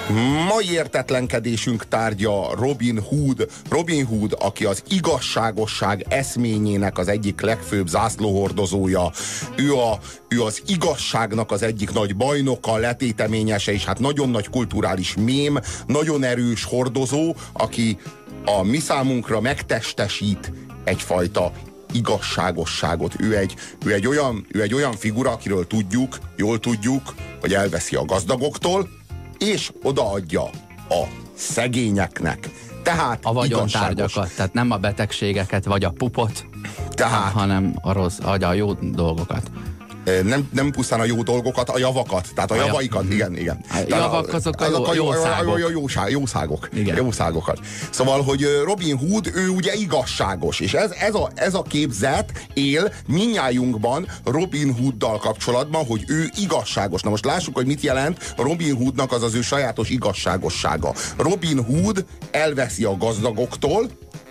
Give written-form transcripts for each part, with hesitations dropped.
Mai értetlenkedésünk tárgya Robin Hood. Robin Hood, aki az igazságosság eszményének az egyik legfőbb zászlóhordozója. Ő az igazságnak az egyik nagy bajnoka, letéteményese, és hát nagyon nagy kulturális mém, nagyon erős hordozó, aki a mi számunkra megtestesít egyfajta igazságosságot. Ő egy olyan figura, akiről jól tudjuk, hogy elveszi a gazdagoktól, és odaadja a szegényeknek. Tehát a vagyontárgyakat, tehát nem a betegségeket, vagy a pupot, hanem a jó dolgokat. Nem pusztán a jó dolgokat, a javakat, tehát a javaikat, igen. A javak azok a jószágok. Igen. Jószágokat. Szóval, hogy Robin Hood, ő ugye igazságos, és ez a képzet él mindnyájunkban Robin Hooddal kapcsolatban, hogy ő igazságos. Na most lássuk, hogy mit jelent Robin Hoodnak az ő sajátos igazságossága. Robin Hood elveszi a gazdagoktól,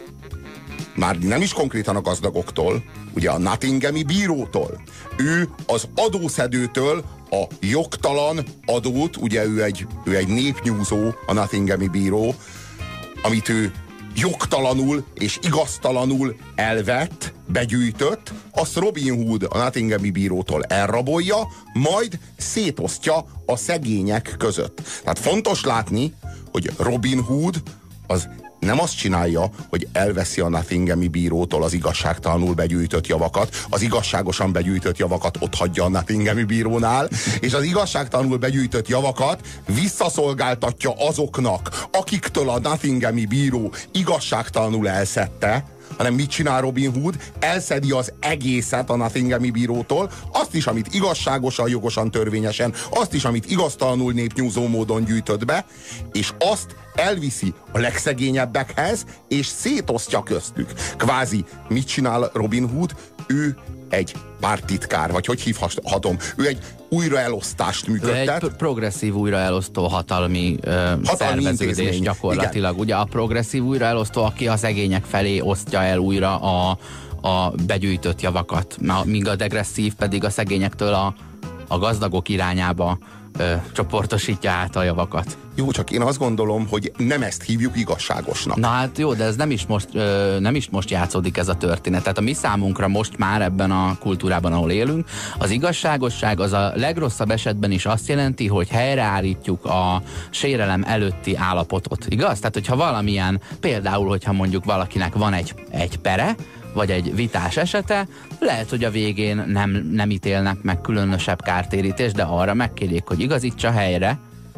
már nem is konkrétan a gazdagoktól, ugye a Nottinghami bírótól. Ő az adószedőtől a jogtalan adót, ugye ő egy népnyúzó, a Nottinghami bíró, amit ő jogtalanul és igaztalanul elvett, begyűjtött, azt Robin Hood a Nottinghami bírótól elrabolja, majd szétosztja a szegények között. Tehát fontos látni, hogy Robin Hood az nem azt csinálja, hogy elveszi a Nottinghami bírótól az igazságtalanul begyűjtött javakat, az igazságosan begyűjtött javakat ott hagyja a Nottinghami bírónál, és az igazságtalanul begyűjtött javakat visszaszolgáltatja azoknak, akiktől a Nottinghami bíró igazságtalanul elszedte, hanem mit csinál Robin Hood? Elszedi az egészet a Nottinghami bírótól, azt is, amit igazságosan, jogosan, törvényesen, azt is, amit igaztalanul népnyúzó módon gyűjtött be, és azt elviszi a legszegényebbekhez, és szétosztja köztük. Kvázi mit csinál Robin Hood? Ő egy párttitkár, vagy hogy hívhatom? Ő egy újraelosztást működtet. Egy progresszív újraelosztó hatalmi szerveződés gyakorlatilag. Igen. Ugye a progresszív újraelosztó, aki a szegények felé osztja el újra a begyűjtött javakat, míg a degresszív pedig a szegényektől a gazdagok irányába csoportosítja át a javakat. Jó, csak én azt gondolom, hogy nem ezt hívjuk igazságosnak. Na hát jó, de ez nem is most játszódik ez a történet. Tehát a mi számunkra most már ebben a kultúrában, ahol élünk, az igazságosság az a legrosszabb esetben is azt jelenti, hogy helyreállítjuk a sérelem előtti állapotot. Igaz? Tehát, hogyha valamilyen, például, hogyha mondjuk valakinek van egy pere, vagy egy vitás esete, lehet, hogy a végén nem ítélnek meg különösebb kártérítést, de arra megkérjék, hogy igazítsa helyre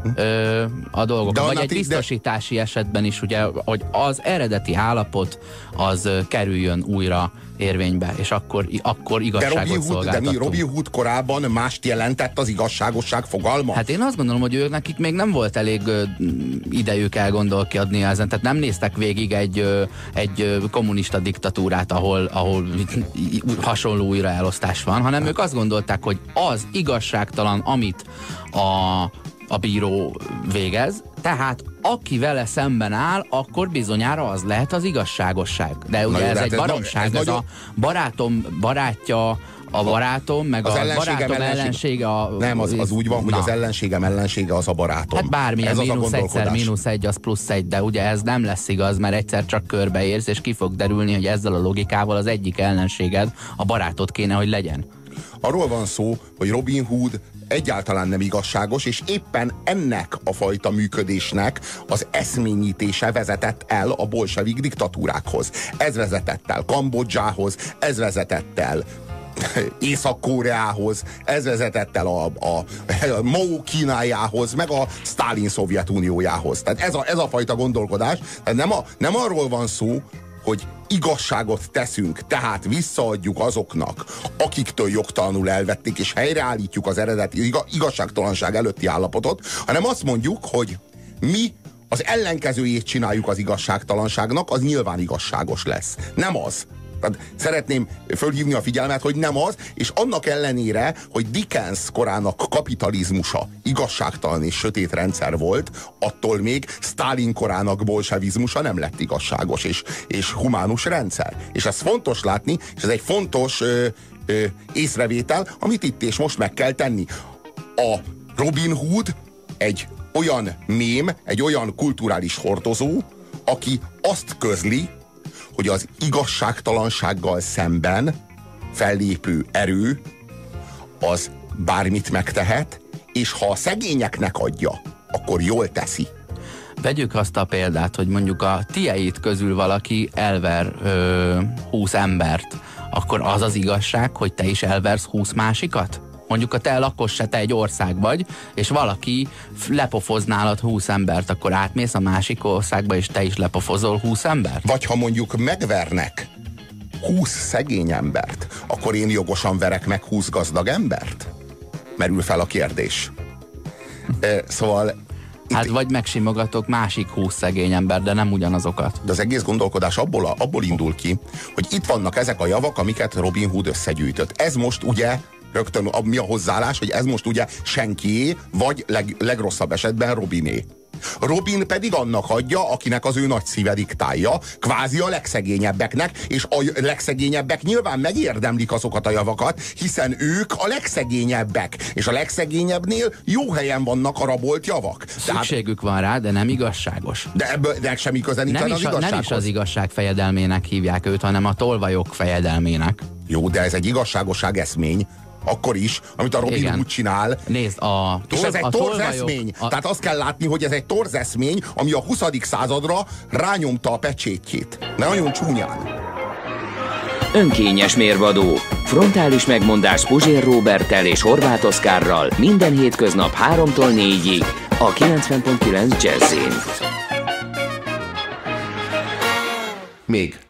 a dolgokat. Vagy egy biztosítási esetben is, ugye, hogy az eredeti állapot az kerüljön újra érvénybe, és akkor igazságot szolgáltatunk. De Robin Hood korábban mást jelentett az igazságosság fogalma? Hát én azt gondolom, hogy nekik még nem volt elég idejük elgondolkodni ezen, tehát nem néztek végig egy kommunista diktatúrát, ahol hasonló újraelosztás van, hanem ők azt gondolták, hogy az igazságtalan, amit a bíró végez, tehát aki vele szemben áll, akkor bizonyára az lehet az igazságosság. De ugye ez egy baromság, ez a barátom barátja, a barátom, meg a barátom ellensége Nem, az úgy van, hogy az ellenségem ellensége az a barátom. Hát bármilyen -1 az +1, de ugye ez nem lesz igaz, mert egyszer csak körbeérsz, és ki fog derülni, hogy ezzel a logikával az egyik ellenséged a barátod kéne, hogy legyen. Arról van szó, hogy Robin Hood egyáltalán nem igazságos, és éppen ennek a fajta működésnek az eszményítése vezetett el a bolsevik diktatúrákhoz. Ez vezetett el Kambodzsához, ez vezetett el Észak-Koreához, ez vezetett el a Mao Kínájához, meg a Sztálin Szovjetuniójához. Tehát ez a fajta gondolkodás. Tehát nem arról van szó, hogy igazságot teszünk, tehát visszaadjuk azoknak, akiktől jogtalanul elvették, és helyreállítjuk az eredeti igazságtalanság előtti állapotot, hanem azt mondjuk, hogy mi az ellenkezőjét csináljuk az igazságtalanságnak, az nyilván igazságos lesz. Nem az. Tehát szeretném fölhívni a figyelmet, hogy nem az, és annak ellenére, hogy Dickens korának kapitalizmusa igazságtalan és sötét rendszer volt, attól még Sztálin korának bolsevizmusa nem lett igazságos és humánus rendszer. És ez fontos látni, és ez egy fontos észrevétel, amit itt és most meg kell tenni. A Robin Hood egy olyan mém, egy olyan kulturális hordozó, aki azt közli, hogy az igazságtalansággal szemben fellépő erő az bármit megtehet, és ha a szegényeknek adja, akkor jól teszi. Vegyük azt a példát, hogy mondjuk a tieit közül valaki elver 20 embert, akkor az az igazság, hogy te is elversz 20 másikat? Mondjuk a te lakos, te egy ország vagy, és valaki lepofoz nálad 20 embert, akkor átmész a másik országba, és te is lepofozol 20 embert? Vagy ha mondjuk megvernek 20 szegény embert, akkor én jogosan verek meg 20 gazdag embert? Merül fel a kérdés. Szóval... Hát vagy megsimogatok másik 20 szegény ember, de nem ugyanazokat. De az egész gondolkodás abból indul ki, hogy itt vannak ezek a javak, amiket Robin Hood összegyűjtött. Ez most ugye rögtön mi a hozzáállás, hogy ez most ugye senkié, vagy legrosszabb esetben Robiné. Robin pedig annak adja, akinek az ő nagy szíve diktálja, kvázi a legszegényebbeknek, és a legszegényebbek nyilván megérdemlik azokat a javakat, hiszen ők a legszegényebbek, és a legszegényebbnél jó helyen vannak a rabolt javak. Szükségük van rá, de nem igazságos. De ebből semmi köze nincsen az igazsághoz. Nem is az igazság fejedelmének hívják őt, hanem a tolvajok fejedelmének. Jó, de ez egy igazságosság eszmény. Akkor is, amit a Robin Hood csinál. Nézd, és ez egy torzeszmény. Tehát azt kell látni, hogy ez egy torzeszmény, ami a 20. századra rányomta a pecsétjét. Nagyon csúnyán. Önkényes mérvadó. Frontális megmondás Puzsér Róberttel és Horváth Oszkárral minden hétköznap 3-tól 4-ig a 90.9 Jazzin. Még